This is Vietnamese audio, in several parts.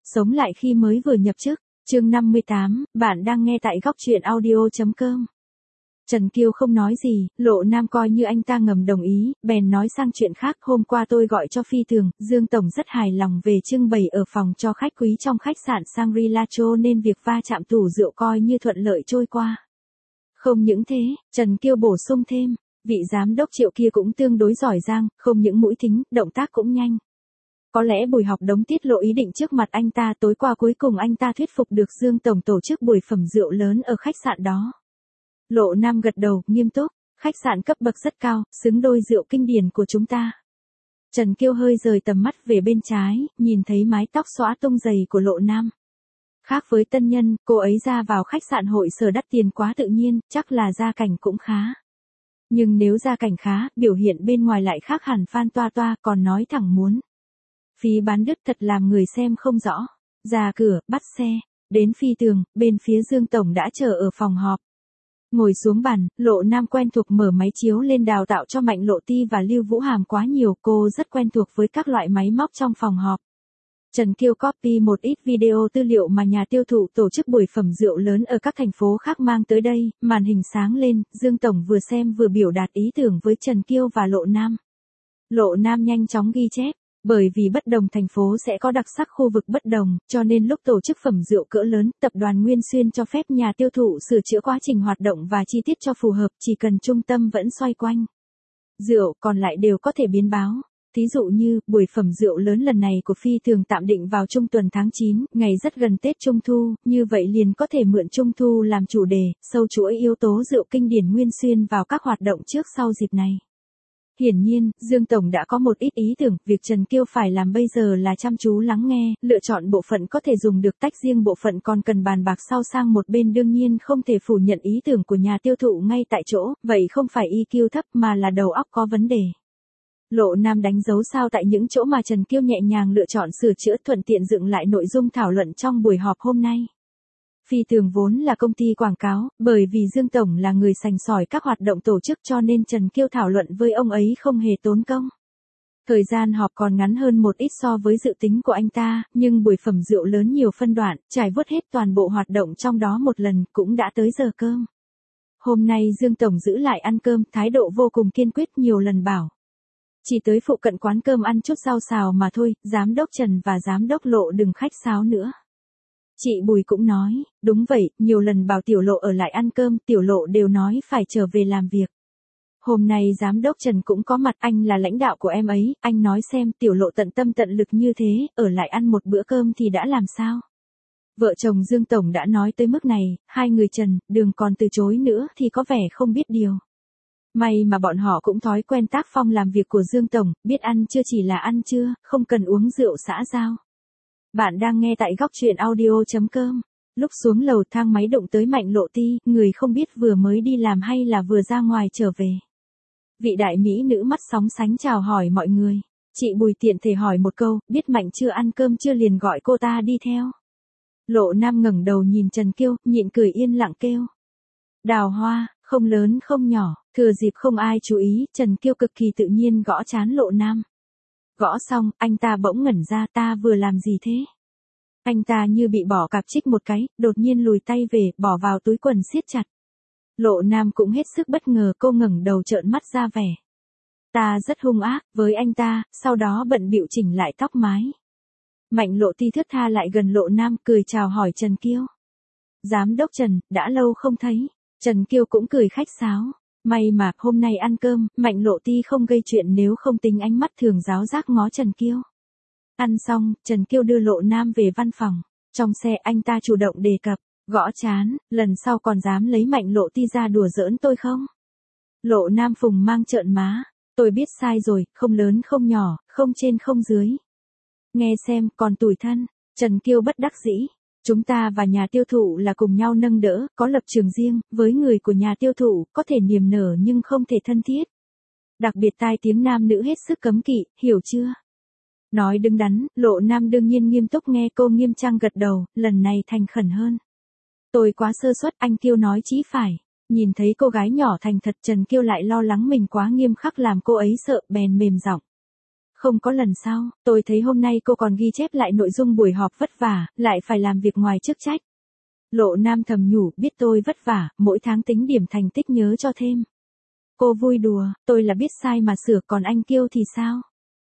Sống lại khi mới vừa nhập chức, chương 58, bạn đang nghe tại góc truyện audio.com. Trần Kiêu không nói gì, Lộ Nam coi như anh ta ngầm đồng ý, bèn nói sang chuyện khác. Hôm qua tôi gọi cho Phi Tường, Dương Tổng rất hài lòng về trưng bày ở phòng cho khách quý trong khách sạn Shangri-La cho nên việc va chạm tủ rượu coi như thuận lợi trôi qua. Không những thế, Trần Kiêu bổ sung thêm, vị giám đốc Triệu kia cũng tương đối giỏi giang, không những mũi thính, động tác cũng nhanh. Có lẽ Bùi Học Đống tiết lộ ý định trước mặt anh ta, tối qua cuối cùng anh ta thuyết phục được Dương Tổng tổ chức buổi phẩm rượu lớn ở khách sạn đó. Lộ Nam gật đầu, nghiêm túc, khách sạn cấp bậc rất cao, xứng đôi rượu kinh điển của chúng ta. Trần Kiêu hơi rời tầm mắt về bên trái, nhìn thấy mái tóc xõa tung dày của Lộ Nam. Khác với tân nhân, cô ấy ra vào khách sạn hội sở đắt tiền quá tự nhiên, chắc là gia cảnh cũng khá. Nhưng nếu gia cảnh khá, biểu hiện bên ngoài lại khác hẳn Phan Toa Toa, còn nói thẳng muốn. Phí bán đứt thật làm người xem không rõ. Ra cửa, bắt xe, đến Phi Tường, bên phía Dương Tổng đã chờ ở phòng họp. Ngồi xuống bàn, Lộ Nam quen thuộc mở máy chiếu lên đào tạo cho Mạnh Lộ Ti và Lưu Vũ Hàm quá nhiều, cô rất quen thuộc với các loại máy móc trong phòng họp. Trần Kiêu copy một ít video tư liệu mà nhà tiêu thụ tổ chức buổi phẩm rượu lớn ở các thành phố khác mang tới đây, màn hình sáng lên, Dương Tổng vừa xem vừa biểu đạt ý tưởng với Trần Kiêu và Lộ Nam. Lộ Nam nhanh chóng ghi chép. Bởi vì bất đồng thành phố sẽ có đặc sắc khu vực bất đồng, cho nên lúc tổ chức phẩm rượu cỡ lớn, tập đoàn Nguyên Xuyên cho phép nhà tiêu thụ sửa chữa quá trình hoạt động và chi tiết cho phù hợp, chỉ cần trung tâm vẫn xoay quanh rượu, còn lại đều có thể biến báo. Thí dụ như, buổi phẩm rượu lớn lần này của Phi Tường tạm định vào trung tuần tháng 9, ngày rất gần Tết Trung Thu, như vậy liền có thể mượn Trung Thu làm chủ đề, sâu chuỗi yếu tố rượu kinh điển Nguyên Xuyên vào các hoạt động trước sau dịp này. Hiển nhiên, Dương Tổng đã có một ít ý tưởng, việc Trần Kiêu phải làm bây giờ là chăm chú lắng nghe, lựa chọn bộ phận có thể dùng được, tách riêng bộ phận còn cần bàn bạc sau sang một bên. Đương nhiên không thể phủ nhận ý tưởng của nhà tiêu thụ ngay tại chỗ, vậy không phải EQ thấp mà là đầu óc có vấn đề. Lộ Nam đánh dấu sao tại những chỗ mà Trần Kiêu nhẹ nhàng lựa chọn sửa chữa, thuận tiện dựng lại nội dung thảo luận trong buổi họp hôm nay. Phi Tường vốn là công ty quảng cáo, bởi vì Dương Tổng là người sành sỏi các hoạt động tổ chức cho nên Trần Kiêu thảo luận với ông ấy không hề tốn công. Thời gian họp còn ngắn hơn một ít so với dự tính của anh ta, nhưng buổi phẩm rượu lớn nhiều phân đoạn, trải vuốt hết toàn bộ hoạt động trong đó một lần, cũng đã tới giờ cơm. Hôm nay Dương Tổng giữ lại ăn cơm, thái độ vô cùng kiên quyết, nhiều lần bảo. Chỉ tới phụ cận quán cơm ăn chút rau xào mà thôi, giám đốc Trần và giám đốc Lộ đừng khách sáo nữa. Chị Bùi cũng nói, đúng vậy, nhiều lần bảo Tiểu Lộ ở lại ăn cơm, Tiểu Lộ đều nói phải trở về làm việc. Hôm nay giám đốc Trần cũng có mặt, anh là lãnh đạo của em ấy, anh nói xem Tiểu Lộ tận tâm tận lực như thế, ở lại ăn một bữa cơm thì đã làm sao? Vợ chồng Dương Tổng đã nói tới mức này, hai người Trần, Đường còn từ chối nữa thì có vẻ không biết điều. May mà bọn họ cũng thói quen tác phong làm việc của Dương Tổng, biết ăn chưa chỉ là ăn trưa, không cần uống rượu xã giao. Bạn đang nghe tại góc truyện audio.com. Lúc xuống lầu thang máy đụng tới Mạnh Lộ Ti, người không biết vừa mới đi làm hay là vừa ra ngoài trở về. Vị đại mỹ nữ mắt sóng sánh chào hỏi mọi người. Chị Bùi tiện thể hỏi một câu, biết Mạnh chưa ăn cơm chưa liền gọi cô ta đi theo. Lộ Nam ngẩng đầu nhìn Trần Kiêu, nhịn cười yên lặng kêu. Đào hoa, không lớn không nhỏ, thừa dịp không ai chú ý, Trần Kiêu cực kỳ tự nhiên gõ trán Lộ Nam. Gõ xong, anh ta bỗng ngẩn ra, ta vừa làm gì thế? Anh ta như bị bỏ cạp trích một cái, đột nhiên lùi tay về, bỏ vào túi quần siết chặt. Lộ Nam cũng hết sức bất ngờ, cô ngẩng đầu trợn mắt ra vẻ. Ta rất hung ác với anh ta, sau đó bận bịu chỉnh lại tóc mái. Mạnh Lộ Ti thướt tha lại gần Lộ Nam, cười chào hỏi Trần Kiêu. Giám đốc Trần, đã lâu không thấy. Trần Kiêu cũng cười khách sáo. May mà, hôm nay ăn cơm, Mạnh Lộ Ti không gây chuyện nếu không tính ánh mắt thường giáo giác ngó Trần Kiêu. Ăn xong, Trần Kiêu đưa Lộ Nam về văn phòng. Trong xe anh ta chủ động đề cập, gõ trán, lần sau còn dám lấy Mạnh Lộ Ti ra đùa giỡn tôi không? Lộ Nam phùng mang trợn má, tôi biết sai rồi, không lớn không nhỏ, không trên không dưới. Nghe xem, còn tủi thân. Trần Kiêu bất đắc dĩ. Chúng ta và nhà tiêu thụ là cùng nhau nâng đỡ, có lập trường riêng, với người của nhà tiêu thụ, có thể niềm nở nhưng không thể thân thiết. Đặc biệt tai tiếng nam nữ hết sức cấm kỵ, hiểu chưa? Nói đứng đắn, Lộ Nam đương nhiên nghiêm túc nghe cô nghiêm trang gật đầu, lần này thành khẩn hơn. Tôi quá sơ suất, anh Kiêu nói chí phải. Nhìn thấy cô gái nhỏ thành thật, Trần Kiêu lại lo lắng mình quá nghiêm khắc làm cô ấy sợ, bèn mềm giọng. Không có lần sau, tôi thấy hôm nay cô còn ghi chép lại nội dung buổi họp vất vả, lại phải làm việc ngoài chức trách. Lộ Nam thầm nhủ, biết tôi vất vả, mỗi tháng tính điểm thành tích nhớ cho thêm. Cô vui đùa, tôi là biết sai mà sửa, còn anh Kiêu thì sao?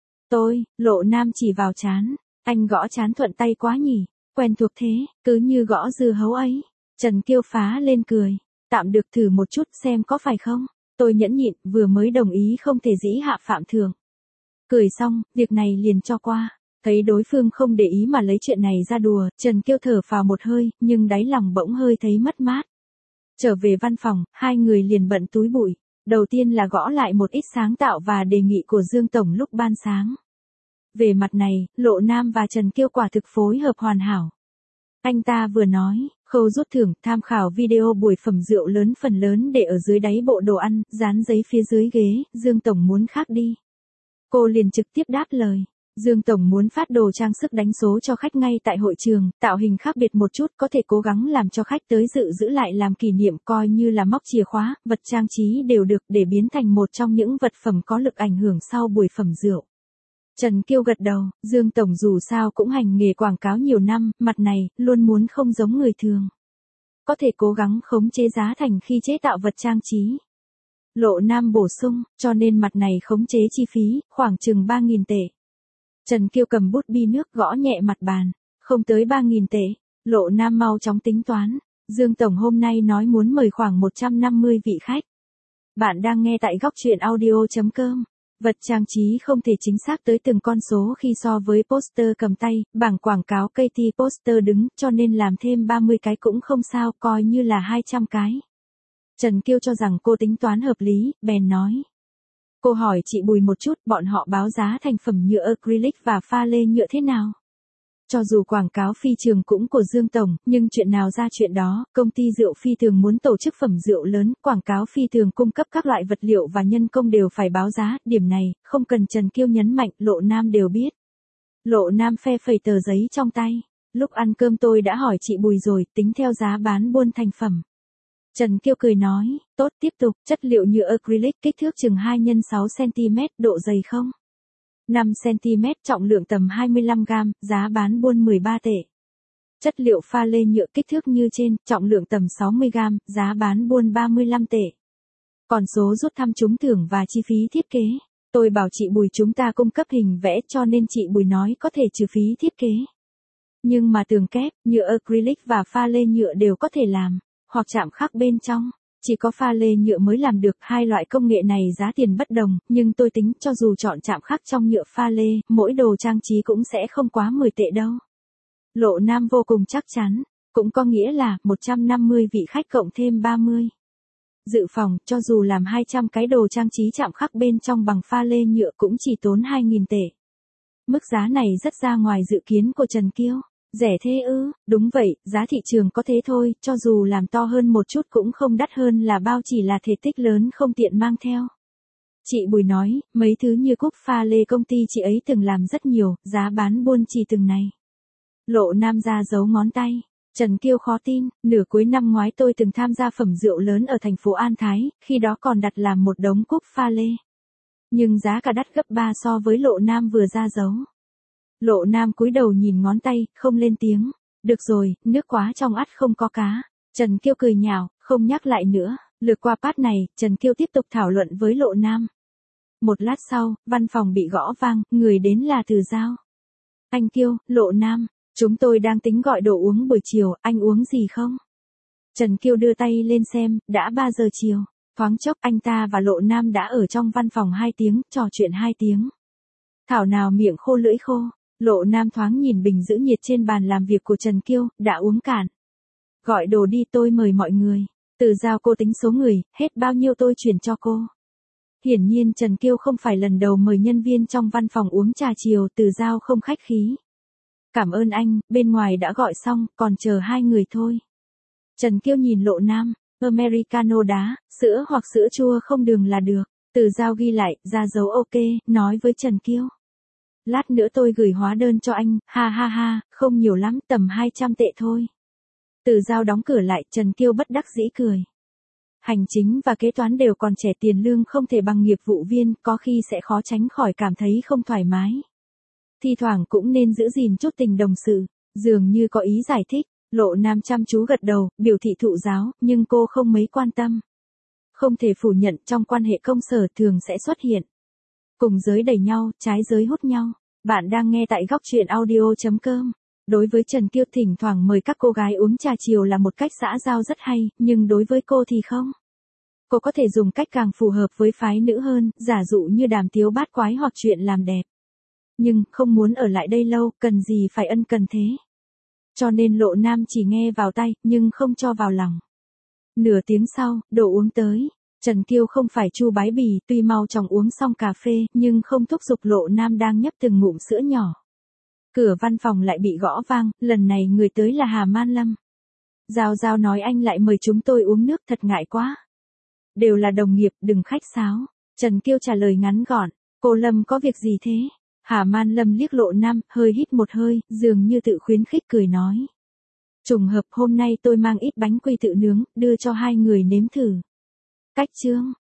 Lộ Nam chỉ vào trán, anh gõ trán thuận tay quá nhỉ, quen thuộc thế, cứ như gõ dưa hấu ấy. Trần Kiêu phá lên cười, tạm được, thử một chút xem có phải không? Tôi nhẫn nhịn, vừa mới đồng ý không thể dĩ hạ phạm thượng. Cười xong, việc này liền cho qua. Thấy đối phương không để ý mà lấy chuyện này ra đùa, Trần Kiêu thở phào một hơi, nhưng đáy lòng bỗng hơi thấy mất mát. Trở về văn phòng, hai người liền bận túi bụi. Đầu tiên là gõ lại một ít sáng tạo và đề nghị của Dương Tổng lúc ban sáng. Về mặt này, Lộ Nam và Trần Kiêu quả thực phối hợp hoàn hảo. Anh ta vừa nói, khâu rút thưởng, tham khảo video buổi phẩm rượu lớn phần lớn để ở dưới đáy bộ đồ ăn, dán giấy phía dưới ghế, Dương Tổng muốn khác đi. Cô liền trực tiếp đáp lời. Dương Tổng muốn phát đồ trang sức đánh số cho khách ngay tại hội trường, tạo hình khác biệt một chút, có thể cố gắng làm cho khách tới dự giữ lại làm kỷ niệm, coi như là móc chìa khóa, vật trang trí đều được, để biến thành một trong những vật phẩm có lực ảnh hưởng sau buổi phẩm rượu. Trần Kiêu gật đầu, Dương Tổng dù sao cũng hành nghề quảng cáo nhiều năm, mặt này, luôn muốn không giống người thường. Có thể cố gắng khống chế giá thành khi chế tạo vật trang trí. Lộ Nam bổ sung, cho nên mặt này khống chế chi phí, khoảng chừng 3.000 tệ. Trần Kiêu cầm bút bi nước gõ nhẹ mặt bàn, không tới 3.000 tệ. Lộ Nam mau chóng tính toán. Dương Tổng hôm nay nói muốn mời khoảng 150 vị khách. Bạn đang nghe tại góc truyện audio.com. Vật trang trí không thể chính xác tới từng con số khi so với poster cầm tay, bảng quảng cáo KT poster đứng, cho nên làm thêm 30 cái cũng không sao, coi như là 200 cái. Trần Kiêu cho rằng cô tính toán hợp lý, bèn nói. Cô hỏi chị Bùi một chút, bọn họ báo giá thành phẩm nhựa acrylic và pha lê nhựa thế nào? Cho dù quảng cáo phi trường cũng của Dương Tổng, nhưng chuyện nào ra chuyện đó, công ty rượu phi thường muốn tổ chức phẩm rượu lớn, quảng cáo phi thường cung cấp các loại vật liệu và nhân công đều phải báo giá, điểm này, không cần Trần Kiêu nhấn mạnh, Lộ Nam đều biết. Lộ Nam phe phẩy tờ giấy trong tay, lúc ăn cơm tôi đã hỏi chị Bùi rồi, tính theo giá bán buôn thành phẩm. Trần Kiêu cười nói, tốt, tiếp tục, chất liệu nhựa acrylic kích thước chừng 2 x 6 cm, độ dày không? 5 cm, trọng lượng tầm 25 g, giá bán buôn 13 tệ. Chất liệu pha lê nhựa kích thước như trên, trọng lượng tầm 60 g, giá bán buôn 35 tệ. Còn số rút thăm trúng thưởng và chi phí thiết kế. Tôi bảo chị Bùi chúng ta cung cấp hình vẽ cho nên chị Bùi nói có thể trừ phí thiết kế. Nhưng mà tường kép, nhựa acrylic và pha lê nhựa đều có thể làm, hoặc chạm khắc bên trong. Chỉ có pha lê nhựa mới làm được, hai loại công nghệ này giá tiền bất đồng, nhưng tôi tính cho dù chọn chạm khắc trong nhựa pha lê, mỗi đồ trang trí cũng sẽ không quá 10 tệ đâu. Lộ Nam vô cùng chắc chắn, cũng có nghĩa là 150 vị khách cộng thêm 30. Dự phòng, cho dù làm 200 cái đồ trang trí chạm khắc bên trong bằng pha lê nhựa cũng chỉ tốn 2.000 tệ. Mức giá này rất ra ngoài dự kiến của Trần Kiêu. Rẻ thế ư? Đúng vậy, giá thị trường có thế thôi, cho dù làm to hơn một chút cũng không đắt hơn là bao, chỉ là thể tích lớn không tiện mang theo. Chị Bùi nói, mấy thứ như cúp pha lê công ty chị ấy từng làm rất nhiều, giá bán buôn chỉ từng này. Lộ Nam ra giấu ngón tay. Trần Kiêu khó tin, nửa cuối năm ngoái tôi từng tham gia phẩm rượu lớn ở thành phố An Thái, khi đó còn đặt làm một đống cúp pha lê. Nhưng giá cả đắt gấp 3 so với Lộ Nam vừa ra giấu. Lộ Nam cúi đầu nhìn ngón tay, không lên tiếng. Được rồi, nước quá trong ắt không có cá. Trần Kiêu cười nhạo, không nhắc lại nữa. Lượt qua part này, Trần Kiêu tiếp tục thảo luận với Lộ Nam. Một lát sau, văn phòng bị gõ vang, người đến là Từ Giao. Anh Kiêu, Lộ Nam, chúng tôi đang tính gọi đồ uống buổi chiều, anh uống gì không? Trần Kiêu đưa tay lên xem, đã 3 giờ chiều. Thoáng chốc anh ta và Lộ Nam đã ở trong văn phòng 2 tiếng, trò chuyện 2 tiếng. Thảo nào miệng khô lưỡi khô. Lộ Nam thoáng nhìn bình giữ nhiệt trên bàn làm việc của Trần Kiêu, đã uống cạn. Gọi đồ đi, tôi mời mọi người. Từ Giao, cô tính số người, hết bao nhiêu tôi chuyển cho cô. Hiển nhiên Trần Kiêu không phải lần đầu mời nhân viên trong văn phòng uống trà chiều, Từ Giao không khách khí. Cảm ơn anh, bên ngoài đã gọi xong, còn chờ 2 người thôi. Trần Kiêu nhìn Lộ Nam, Americano đá, sữa hoặc sữa chua không đường là được. Từ Giao ghi lại, ra dấu ok, nói với Trần Kiêu. Lát nữa tôi gửi hóa đơn cho anh, ha ha ha, không nhiều lắm, tầm 200 tệ thôi. Từ Giao đóng cửa lại, Trần Kiêu bất đắc dĩ cười. Hành chính và kế toán đều còn trẻ, tiền lương không thể bằng nghiệp vụ viên, có khi sẽ khó tránh khỏi cảm thấy không thoải mái. Thi thoảng cũng nên giữ gìn chút tình đồng sự, dường như có ý giải thích. Lộ Nam chăm chú gật đầu, biểu thị thụ giáo, nhưng cô không mấy quan tâm. Không thể phủ nhận, trong quan hệ công sở thường sẽ xuất hiện cùng giới đẩy nhau, trái giới hút nhau. Bạn đang nghe tại góc truyện audio.com. Đối với Trần Kiêu, thỉnh thoảng mời các cô gái uống trà chiều là một cách xã giao rất hay, nhưng đối với cô thì không. Cô có thể dùng cách càng phù hợp với phái nữ hơn, giả dụ như đàm tiếu bát quái hoặc chuyện làm đẹp. Nhưng, không muốn ở lại đây lâu, cần gì phải ân cần thế. Cho nên Lộ Nam chỉ nghe vào tai, nhưng không cho vào lòng. Nửa tiếng sau, đồ uống tới. Trần Kiêu không phải Chu Bái Bì, tuy mau chóng uống xong cà phê, nhưng không thúc giục Lộ Nam đang nhấp từng ngụm sữa nhỏ. Cửa văn phòng lại bị gõ vang, lần này người tới là Hà Man Lâm. Giao Giao nói anh lại mời chúng tôi uống nước, thật ngại quá. Đều là đồng nghiệp, đừng khách sáo. Trần Kiêu trả lời ngắn gọn, cô Lâm có việc gì thế? Hà Man Lâm liếc Lộ Nam, hơi hít một hơi, dường như tự khuyến khích cười nói. Trùng hợp hôm nay tôi mang ít bánh quy tự nướng, đưa cho hai người nếm thử. Cách chương.